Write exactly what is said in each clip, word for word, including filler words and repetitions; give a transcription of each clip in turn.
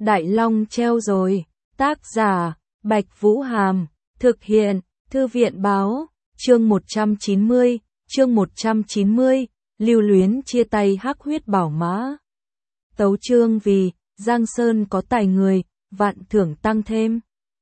Đại Long treo rồi. Tác giả, Bạch Vũ Hàm. Thực hiện, Thư viện Báo. Chương một trăm chín mươi, chương một trăm chín mươi, lưu luyến chia tay hắc huyết bảo mã. Tấu chương vì, Giang Sơn có tài người, vạn thưởng tăng thêm.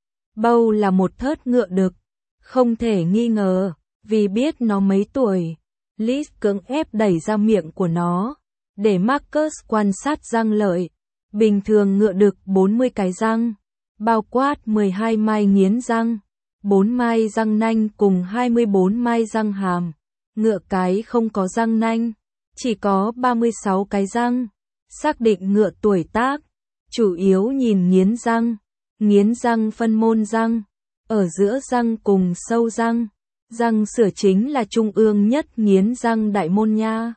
Bâu là một thớt ngựa đực, không thể nghi ngờ, vì biết nó mấy tuổi. Liz cưỡng ép đẩy ra miệng của nó, để Marcus quan sát răng lợi. Bình thường ngựa đực bốn mươi cái răng, bao quát mười hai mai nghiến răng, bốn mai răng nanh cùng hai mươi bốn mai răng hàm. Ngựa cái không có răng nanh, chỉ có ba mươi sáu cái răng. Xác định ngựa tuổi tác, chủ yếu nhìn nghiến răng. Nghiến răng phân môn răng, ở giữa răng cùng sâu răng. Răng sửa chính là trung ương nhất nghiến răng đại môn nha.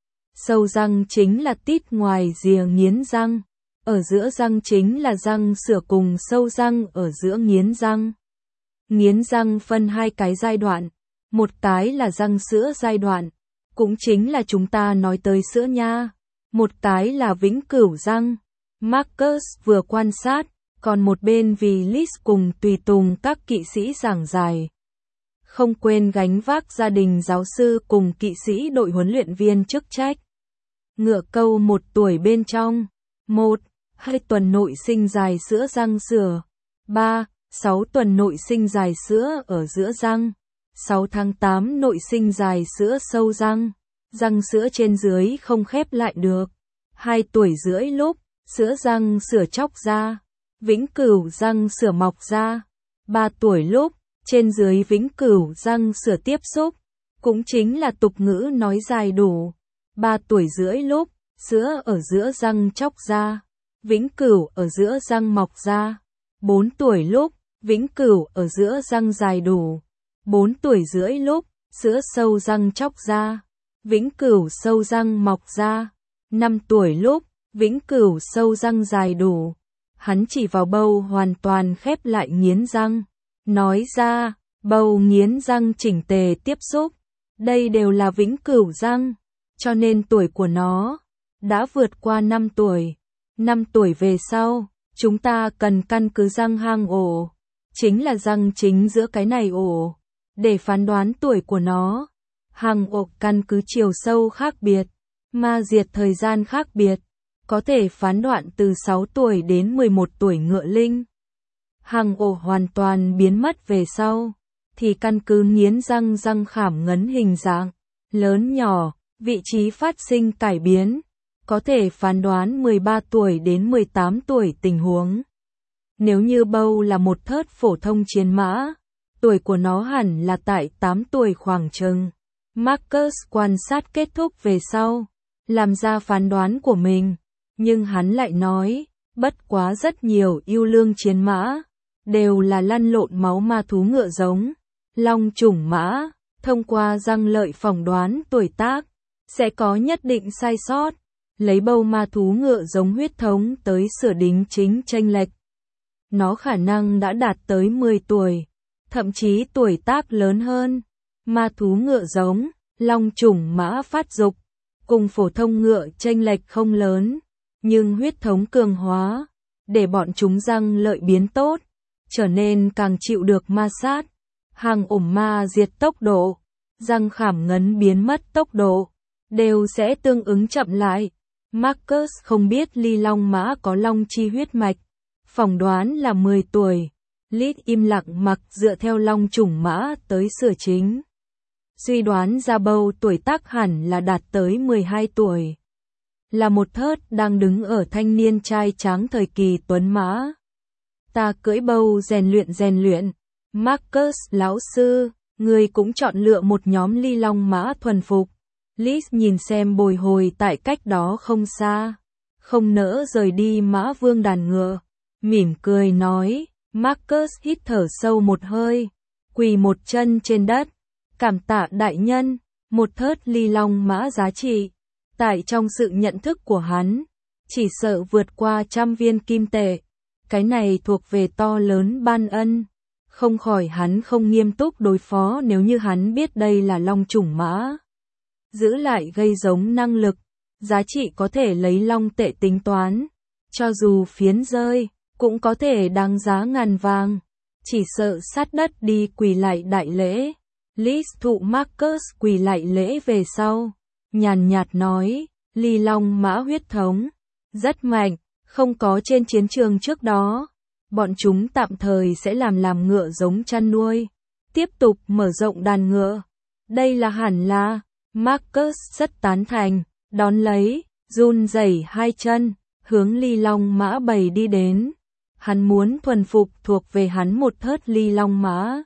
Sâu răng chính là tít ngoài rìa nghiến răng. Ở giữa răng chính là răng sửa cùng sâu răng ở giữa nghiến răng. Nghiến răng phân hai cái giai đoạn. Một cái là răng sữa giai đoạn, cũng chính là chúng ta nói tới sữa nha. Một cái là vĩnh cửu răng. Marcus vừa quan sát, còn một bên vì Liz cùng tùy tùng các kỵ sĩ giảng giải. Không quên gánh vác gia đình giáo sư cùng kỵ sĩ đội huấn luyện viên chức trách. Ngựa câu một tuổi bên trong. Một, hai tuần nội sinh dài sữa răng sửa. Ba, sáu tuần nội sinh dài sữa ở giữa răng. Sáu tháng tám nội sinh dài sữa sâu răng. Răng sữa trên dưới không khép lại được. Hai tuổi rưỡi lúc, sữa răng sửa chóc ra. Vĩnh cửu răng sửa mọc ra. Ba tuổi lúc, trên dưới vĩnh cửu răng sửa tiếp xúc, cũng chính là tục ngữ nói dài đủ. Ba tuổi rưỡi lúc, sữa ở giữa răng chóc ra. Vĩnh cửu ở giữa răng mọc ra. Bốn tuổi lúc, vĩnh cửu ở giữa răng dài đủ. Bốn tuổi rưỡi lúc, sữa sâu răng chóc ra. Vĩnh cửu sâu răng mọc ra. Năm tuổi lúc, vĩnh cửu sâu răng dài đủ. Hắn chỉ vào bâu hoàn toàn khép lại nghiến răng. Nói ra, bâu nghiến răng chỉnh tề tiếp xúc. Đây đều là vĩnh cửu răng. Cho nên tuổi của nó đã vượt qua năm tuổi. Năm tuổi về sau, chúng ta cần căn cứ răng hang ổ. Chính là răng chính giữa cái này ổ. Để phán đoán tuổi của nó. Hang ổ căn cứ chiều sâu khác biệt. Ma diệt thời gian khác biệt. Có thể phán đoạn từ sáu tuổi đến mười một tuổi ngựa linh. Hang ổ hoàn toàn biến mất về sau, thì căn cứ nghiến răng răng khảm ngấn hình dạng, lớn nhỏ, vị trí phát sinh cải biến, có thể phán đoán mười ba tuổi đến mười tám tuổi tình huống. Nếu như bâu là một thớt phổ thông chiến mã, tuổi của nó hẳn là tại tám tuổi khoảng chừng. Marcus quan sát kết thúc về sau, làm ra phán đoán của mình. Nhưng hắn lại nói, bất quá rất nhiều yêu lương chiến mã, đều là lăn lộn máu ma thú ngựa giống, long chủng mã, thông qua răng lợi phỏng đoán tuổi tác, sẽ có nhất định sai sót, lấy bâu ma thú ngựa giống huyết thống tới sửa đính chính chênh lệch. Nó khả năng đã đạt tới mười tuổi, thậm chí tuổi tác lớn hơn. Ma thú ngựa giống, long chủng mã phát dục, cùng phổ thông ngựa chênh lệch không lớn. Nhưng huyết thống cường hóa, để bọn chúng răng lợi biến tốt, trở nên càng chịu được ma sát. Hàng ổm ma diệt tốc độ, răng khảm ngấn biến mất tốc độ, đều sẽ tương ứng chậm lại. Marcus không biết ly long mã có long chi huyết mạch, phỏng đoán là mười tuổi. Liz im lặng mặc dựa theo long chủng mã tới sửa chính. Suy đoán ra bâu tuổi tác hẳn là đạt tới mười hai tuổi. Là một thớt đang đứng ở thanh niên trai tráng thời kỳ tuấn mã. Ta cưỡi bâu rèn luyện rèn luyện. Marcus lão sư, người cũng chọn lựa một nhóm ly long mã thuần phục. Liz nhìn xem bồi hồi tại cách đó không xa, không nỡ rời đi mã vương đàn ngựa, mỉm cười nói. Marcus hít thở sâu một hơi, quỳ một chân trên đất, cảm tạ đại nhân. Một thớt ly long mã giá trị, tại trong sự nhận thức của hắn, chỉ sợ vượt qua trăm viên kim tệ. Cái này thuộc về to lớn ban ân, không khỏi hắn không nghiêm túc đối phó nếu như hắn biết đây là long chủng mã. Giữ lại gây giống năng lực, giá trị có thể lấy long tệ tính toán. cho dù phiến rơi, cũng có thể đáng giá ngàn vàng. Chỉ sợ sát đất đi quỳ lại đại lễ. Liz thụ Marcus quỳ lại lễ về sau. Nhàn nhạt nói, Ly Long mã huyết thống. Rất mạnh, không có trên chiến trường trước đó. Bọn chúng tạm thời sẽ làm làm ngựa giống chăn nuôi. Tiếp tục mở rộng đàn ngựa. Đây là hẳn là. Marcus rất tán thành, đón lấy, run rẩy hai chân, hướng Ly Long mã bầy đi đến. Hắn muốn thuần phục thuộc về hắn một thớt Ly Long mã.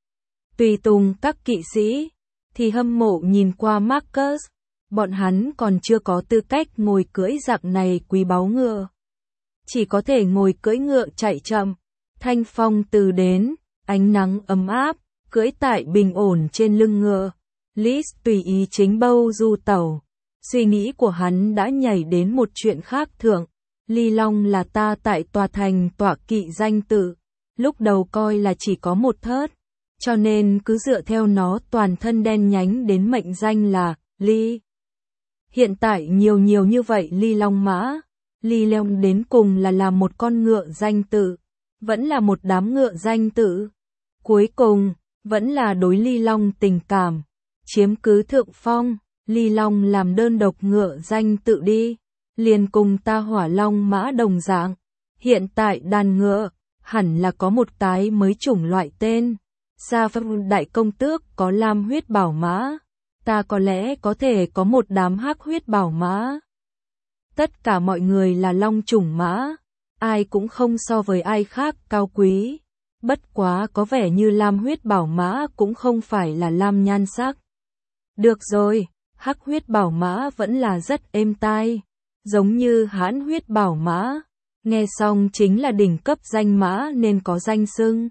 Tùy tùng các kỵ sĩ, thì hâm mộ nhìn qua Marcus. Bọn hắn còn chưa có tư cách ngồi cưỡi dạng này quý báu ngựa. Chỉ có thể ngồi cưỡi ngựa chạy chậm. Thanh phong từ đến, ánh nắng ấm áp, cưỡi tại bình ổn trên lưng ngựa. Liz tùy ý chính bâu du tẩu. Suy nghĩ của hắn đã nhảy đến một chuyện khác thường. Ly Long là ta tại tòa thành tọa kỵ danh tự. Lúc đầu coi là chỉ có một thớt. Cho nên cứ dựa theo nó toàn thân đen nhánh đến mệnh danh là Ly. Hiện tại nhiều nhiều như vậy Ly Long mã. Ly Long đến cùng là là một con ngựa danh tự. Vẫn là một đám ngựa danh tự. Cuối cùng, vẫn là đối Ly Long tình cảm. Chiếm cứ thượng phong, Ly Long làm đơn độc ngựa danh tự đi. Liền cùng ta Hỏa Long mã đồng dạng. Hiện tại đàn ngựa, hẳn là có một cái mới chủng loại tên. Sa Phong đại công tước có lam huyết bảo mã. Ta có lẽ có thể có một đám hắc huyết bảo mã. Tất cả mọi người là long chủng mã. Ai cũng không so với ai khác cao quý. Bất quá có vẻ như lam huyết bảo mã cũng không phải là lam nhan sắc. Được rồi, hắc huyết bảo mã vẫn là rất êm tai. Giống như hãn huyết bảo mã. Nghe xong chính là đỉnh cấp danh mã nên có danh xưng.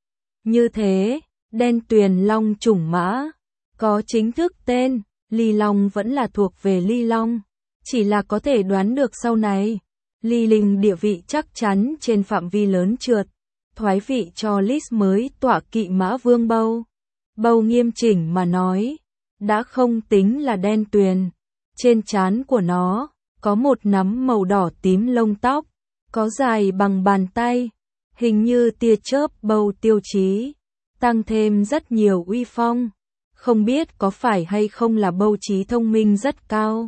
Như thế, đen tuyền long chủng mã. Có chính thức tên, Ly Long vẫn là thuộc về Ly Long. Chỉ là có thể đoán được sau này. Ly Linh địa vị chắc chắn trên phạm vi lớn trượt. Thoái vị cho Liz mới tọa kỵ mã vương Bâu. Bâu nghiêm chỉnh mà nói. Đã không tính là đen tuyền. Trên trán của nó, có một nắm màu đỏ tím lông tóc. Có dài bằng bàn tay. Hình như tia chớp Bâu tiêu chí. Tăng thêm rất nhiều uy phong. Không biết có phải hay không là Bâu trí thông minh rất cao.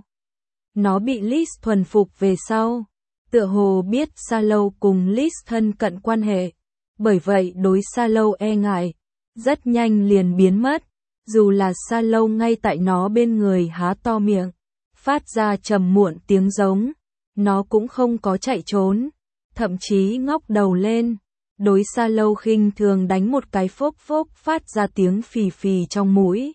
Nó bị Liz thuần phục về sau. Tựa hồ biết Sa Lâu cùng Liz thân cận quan hệ. Bởi vậy đối Sa Lâu e ngại. Rất nhanh liền biến mất. Dù là Sa Lâu ngay tại nó bên người há to miệng. Phát ra trầm muộn tiếng giống. Nó cũng không có chạy trốn. Thậm chí ngóc đầu lên. Đối Sa Lâu khinh thường đánh một cái phốc phốc phát ra tiếng phì phì trong mũi.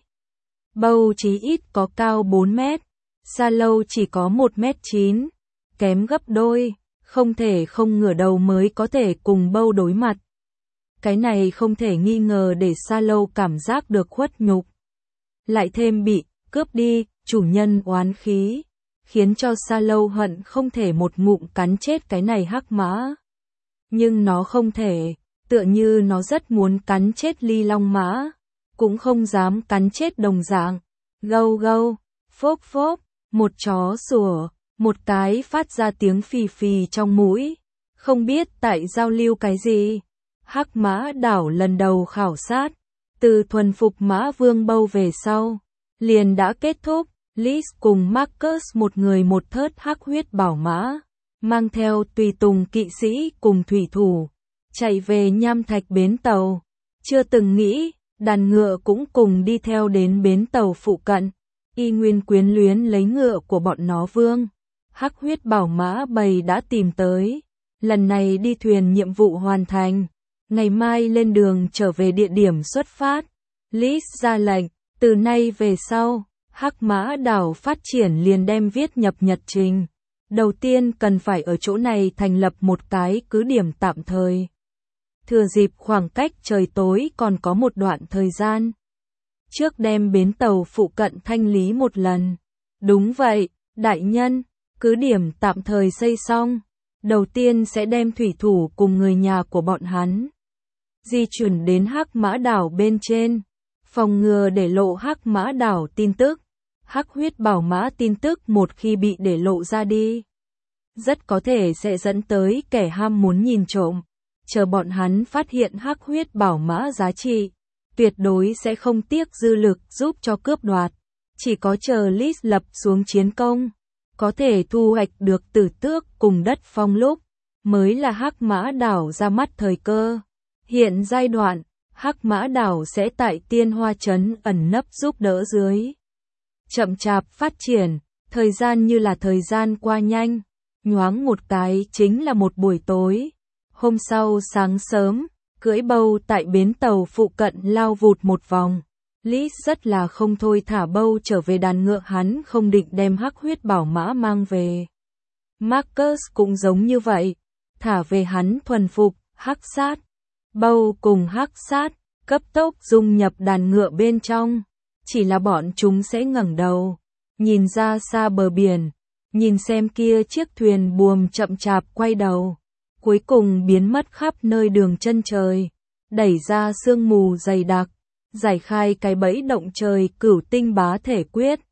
Bâu chí ít có cao bốn mét. Sa Lâu chỉ có một mét chín. Kém gấp đôi. Không thể không ngửa đầu mới có thể cùng Bâu đối mặt. Cái này không thể nghi ngờ để Sa Lâu cảm giác được khuất nhục. Lại thêm bị cướp đi, chủ nhân oán khí. Khiến cho Sa Lâu hận không thể một ngụm cắn chết cái này hắc mã. Nhưng nó không thể, tựa như nó rất muốn cắn chết Ly Long mã. Cũng không dám cắn chết đồng dạng. Gâu gâu, phốc phốc, một chó sủa, một cái phát ra tiếng phì phì trong mũi. Không biết tại giao lưu cái gì. Hắc mã đảo lần đầu khảo sát. Từ thuần phục mã vương Bâu về sau. Liền đã kết thúc. Liz cùng Marcus một người một thớt hắc huyết bảo mã. Mang theo tùy tùng kỵ sĩ cùng thủy thủ. Chạy về Nham Thạch bến tàu. Chưa từng nghĩ, đàn ngựa cũng cùng đi theo đến bến tàu phụ cận. Y nguyên quyến luyến lấy ngựa của bọn nó vương. Hắc huyết bảo mã bầy đã tìm tới. Lần này đi thuyền nhiệm vụ hoàn thành. Ngày mai lên đường trở về địa điểm xuất phát. Liz ra lệnh, từ nay về sau, hắc mã đảo phát triển liền đem viết nhập nhật trình. Đầu tiên cần phải ở chỗ này thành lập một cái cứ điểm tạm thời. Thừa dịp khoảng cách trời tối còn có một đoạn thời gian. Trước đem bến tàu phụ cận thanh lý một lần. Đúng vậy, đại nhân, cứ điểm tạm thời xây xong. Đầu tiên sẽ đem thủy thủ cùng người nhà của bọn hắn di chuyển đến hắc mã đảo bên trên. Phòng ngừa để lộ hắc mã đảo tin tức. Hắc huyết bảo mã tin tức một khi bị để lộ ra đi. rất có thể sẽ dẫn tới kẻ ham muốn nhìn trộm. Chờ bọn hắn phát hiện hắc huyết bảo mã giá trị, tuyệt đối sẽ không tiếc dư lực giúp cho cướp đoạt. Chỉ có chờ Lis lập xuống chiến công, có thể thu hoạch được tử tước cùng đất phong lúc, mới là hắc mã đảo ra mắt thời cơ. Hiện giai đoạn, hắc mã đảo sẽ tại tiên hoa trấn ẩn nấp giúp đỡ dưới. Chậm chạp phát triển, thời gian như là thời gian qua nhanh, nhoáng một cái chính là một buổi tối. Hôm sau sáng sớm, cưỡi bâu tại bến tàu phụ cận lao vụt một vòng. Lis rất là không thôi thả bâu trở về đàn ngựa, hắn không định đem hắc huyết bảo mã mang về. Marcus cũng giống như vậy, thả về hắn thuần phục, hắc sát. Bâu cùng hắc sát, cấp tốc dung nhập đàn ngựa bên trong. Chỉ là bọn chúng sẽ ngẩng đầu, nhìn ra xa bờ biển, nhìn xem kia chiếc thuyền buồm chậm chạp quay đầu, cuối cùng biến mất khắp nơi đường chân trời, đẩy ra sương mù dày đặc, giải khai cái bẫy động trời cửu tinh bá thể quyết.